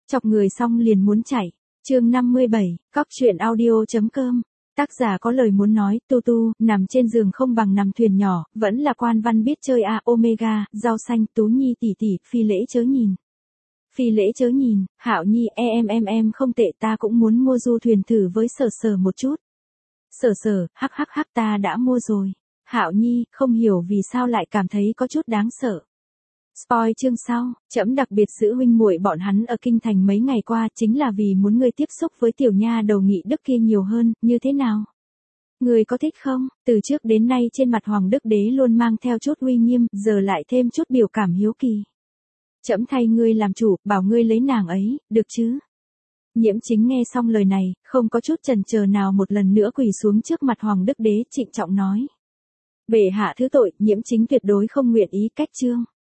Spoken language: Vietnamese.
Chọc người xong liền muốn chạy. Chương 57, Cóc truyện audio.com. Tác giả có lời muốn nói, tu, nằm trên giường không bằng nằm thuyền nhỏ, vẫn là quan văn biết chơi a, omega, rau xanh, Tú Nhi tỷ tỷ, phi lễ chớ nhìn. Phi lễ chớ nhìn, Hạo Nhi, em không tệ, ta cũng muốn mua du thuyền thử với Sở một chút. Sở, hắc ta đã mua rồi. Hạo Nhi, không hiểu vì sao lại cảm thấy có chút đáng sợ. Spoil chương sau, trẫm đặc biệt giữ huynh muội bọn hắn ở kinh thành mấy ngày qua chính là vì muốn ngươi tiếp xúc với tiểu nha đầu Nghị Đức kia nhiều hơn, như thế nào? Ngươi có thích không? Từ trước đến nay trên mặt Hoàng Đức Đế luôn mang theo chút uy nghiêm, giờ lại thêm chút biểu cảm hiếu kỳ. Trẫm thay ngươi làm chủ, bảo ngươi lấy nàng ấy, được chứ? Nhiễm Chính nghe xong lời này, không có chút chần chờ nào một lần nữa quỳ xuống trước mặt Hoàng Đức Đế trịnh trọng nói. Bệ hạ thứ tội, Nhiễm Chính tuyệt đối không nguyện ý cách trương.